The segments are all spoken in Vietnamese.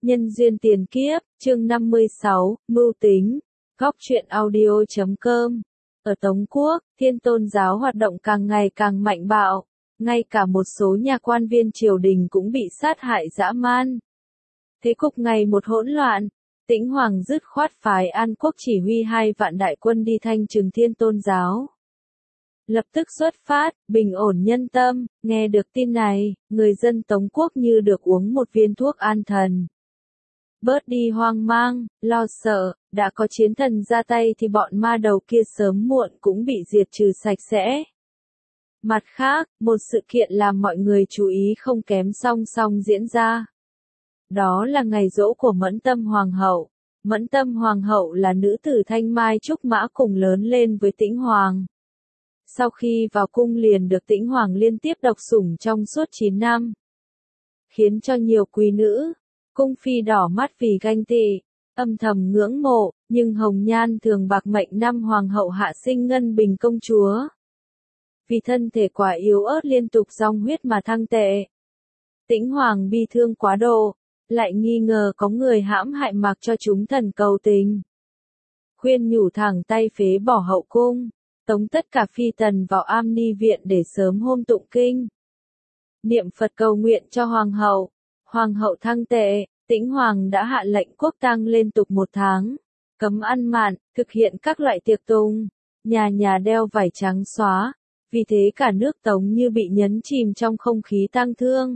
Nhân duyên tiền kiếp, chương 56, mưu tính, góc truyện audio.com. Ở Tống Quốc, Thiên Tôn giáo hoạt động càng ngày càng mạnh bạo, ngay cả một số nhà quan viên triều đình cũng bị sát hại dã man. Thế cục ngày một hỗn loạn, Tĩnh Hoàng dứt khoát phái An Quốc chỉ huy 2 vạn đại quân đi thanh trừng Thiên Tôn giáo. Lập tức xuất phát, bình ổn nhân tâm, nghe được tin này, người dân Tống Quốc như được uống một viên thuốc an thần. Bớt đi hoang mang, lo sợ, đã có chiến thần ra tay thì bọn ma đầu kia sớm muộn cũng bị diệt trừ sạch sẽ. Mặt khác, một sự kiện làm mọi người chú ý không kém song song diễn ra. Đó là ngày giỗ của Mẫn Tâm Hoàng hậu. Mẫn Tâm Hoàng hậu là nữ tử thanh mai trúc mã cùng lớn lên với Tĩnh Hoàng. Sau khi vào cung liền được Tĩnh Hoàng liên tiếp độc sủng trong suốt 9 năm. Khiến cho nhiều quý nữ, cung phi đỏ mắt vì ganh tị, âm thầm ngưỡng mộ, nhưng hồng nhan thường bạc mệnh năm Hoàng hậu hạ sinh Ngân Bình công chúa. Vì thân thể quá yếu ớt liên tục dòng huyết mà thăng tệ. Tĩnh Hoàng bi thương quá độ, lại nghi ngờ có người hãm hại mặc cho chúng thần cầu tình. Khuyên nhủ thẳng tay phế bỏ hậu cung, tống tất cả phi tần vào am ni viện để sớm hôm tụng kinh. Niệm Phật cầu nguyện cho Hoàng hậu thăng tệ, Tĩnh Hoàng đã hạ lệnh quốc tang liên tục 1 tháng, cấm ăn mặn, thực hiện các loại tiệc tùng, nhà nhà đeo vải trắng xóa, vì thế cả nước Tống như bị nhấn chìm trong không khí tang thương.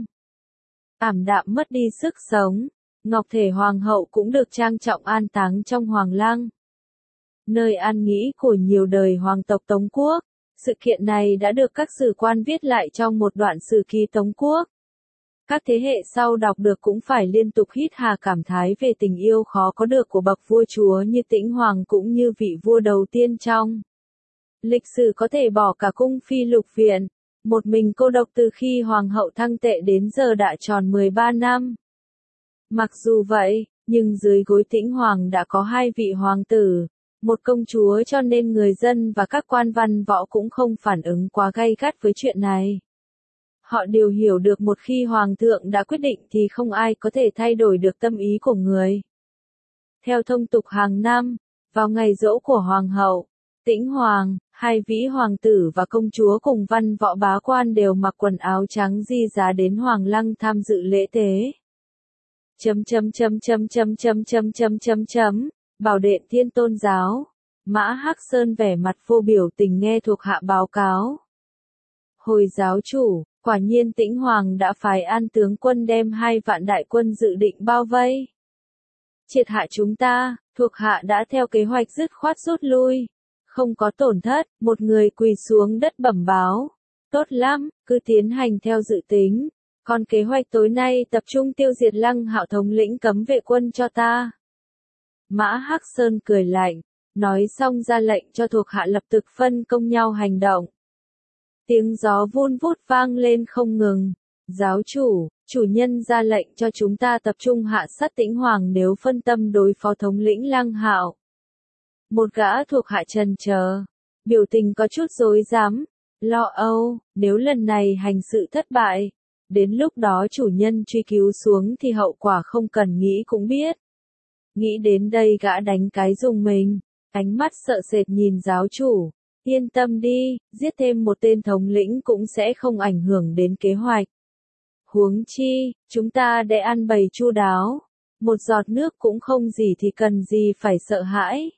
Ảm đạm mất đi sức sống, ngọc thể Hoàng hậu cũng được trang trọng an táng trong Hoàng lăng, nơi an nghỉ của nhiều đời hoàng tộc Tống Quốc. Sự kiện này đã được các sử quan viết lại trong một đoạn sử ký Tống Quốc. Các thế hệ sau đọc được cũng phải liên tục hít hà cảm thái về tình yêu khó có được của bậc vua chúa như Tĩnh Hoàng cũng như vị vua đầu tiên trong lịch sử có thể bỏ cả cung phi lục viện, một mình cô độc từ khi Hoàng hậu thăng tệ đến giờ đã tròn 13 năm. Mặc dù vậy, nhưng dưới gối Tĩnh Hoàng đã có 2 vị hoàng tử, một công chúa, cho nên người dân và các quan văn võ cũng không phản ứng quá gay gắt với chuyện này. Họ đều hiểu được một khi hoàng thượng đã quyết định thì không ai có thể thay đổi được tâm ý của người. Theo thông tục hàng năm, vào ngày giỗ của Hoàng hậu, Tĩnh Hoàng, 2 vĩ hoàng tử và công chúa cùng văn võ bá quan đều mặc quần áo trắng di giá đến Hoàng lăng tham dự lễ tế. Bảo Điện Thiên Tôn giáo, Mã Hắc Sơn vẻ mặt vô biểu tình nghe thuộc hạ báo cáo. Hồi giáo chủ, quả nhiên Tĩnh Hoàng đã phái An tướng quân đem 2 vạn đại quân dự định bao vây, triệt hạ chúng ta, thuộc hạ đã theo kế hoạch dứt khoát rút lui, không có tổn thất. Một người quỳ xuống đất bẩm báo, tốt lắm, cứ tiến hành theo dự tính, còn kế hoạch tối nay tập trung tiêu diệt Lăng Hạo thống lĩnh cấm vệ quân cho ta. Mã Hắc Sơn cười lạnh, nói xong ra lệnh cho thuộc hạ lập tức phân công nhau hành động. Tiếng gió vun vút vang lên không ngừng. Giáo chủ, chủ nhân ra lệnh cho chúng ta tập trung hạ sát Tĩnh Hoàng nếu phân tâm đối phó thống lĩnh Lăng Hạo. Một gã thuộc hạ trần chờ, biểu tình có chút rối rắm, lo âu, nếu lần này hành sự thất bại, đến lúc đó chủ nhân truy cứu xuống thì hậu quả không cần nghĩ cũng biết. Nghĩ đến đây gã đánh cái rùng mình, ánh mắt sợ sệt nhìn giáo chủ. Yên tâm đi, giết thêm một tên thống lĩnh cũng sẽ không ảnh hưởng đến kế hoạch. Huống chi, chúng ta để ăn bày chu đáo, một giọt nước cũng không gì thì cần gì phải sợ hãi.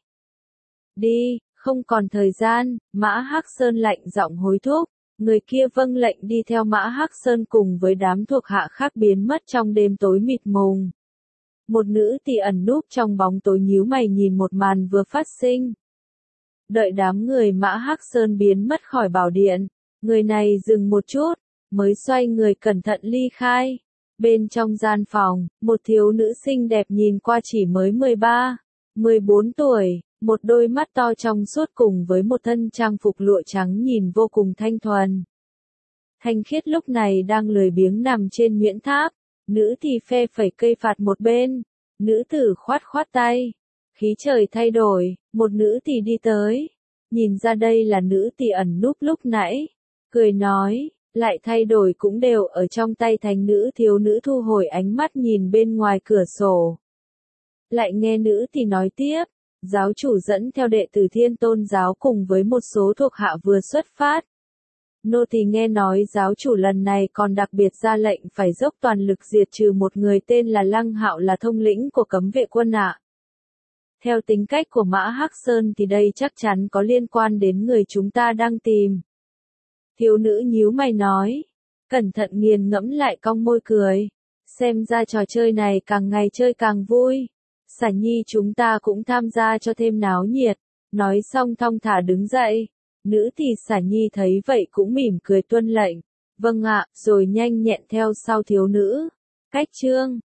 Đi, không còn thời gian. Mã Hắc Sơn lạnh giọng hối thúc, người kia vâng lệnh đi theo Mã Hắc Sơn cùng với đám thuộc hạ khác biến mất trong đêm tối mịt mùng. Một nữ tỳ ẩn núp trong bóng tối nhíu mày nhìn một màn vừa phát sinh. Đợi đám người Mã Hắc Sơn biến mất khỏi bảo điện, người này dừng một chút, mới xoay người cẩn thận ly khai. Bên trong gian phòng, một thiếu nữ xinh đẹp nhìn qua chỉ mới 13, 14 tuổi, một đôi mắt to trong suốt cùng với một thân trang phục lụa trắng nhìn vô cùng thanh thuần. Thanh khiết lúc này đang lười biếng nằm trên nhuyễn tháp, nữ thì phe phẩy cây phạt một bên, nữ tử khoát khoát tay. Khí trời thay đổi, một nữ tỳ đi tới, nhìn ra đây là nữ tỳ ẩn núp lúc nãy, cười nói, lại thay đổi cũng đều ở trong tay thánh nữ. Thiếu nữ thu hồi ánh mắt nhìn bên ngoài cửa sổ. Lại nghe nữ thì nói tiếp, giáo chủ dẫn theo đệ tử Thiên Tôn giáo cùng với một số thuộc hạ vừa xuất phát. Nô tỳ nghe nói giáo chủ lần này còn đặc biệt ra lệnh phải dốc toàn lực diệt trừ một người tên là Lăng Hạo là thông lĩnh của cấm vệ quân ạ. Theo tính cách của Mã Hắc Sơn thì đây chắc chắn có liên quan đến người chúng ta đang tìm. Thiếu nữ nhíu mày nói, cẩn thận nghiền ngẫm lại cong môi cười. Xem ra trò chơi này càng ngày chơi càng vui. Xả Nhi chúng ta cũng tham gia cho thêm náo nhiệt. Nói xong thong thả đứng dậy. Nữ thì Xả Nhi thấy vậy cũng mỉm cười tuân lệnh. Vâng ạ, rồi nhanh nhẹn theo sau thiếu nữ. Cách chương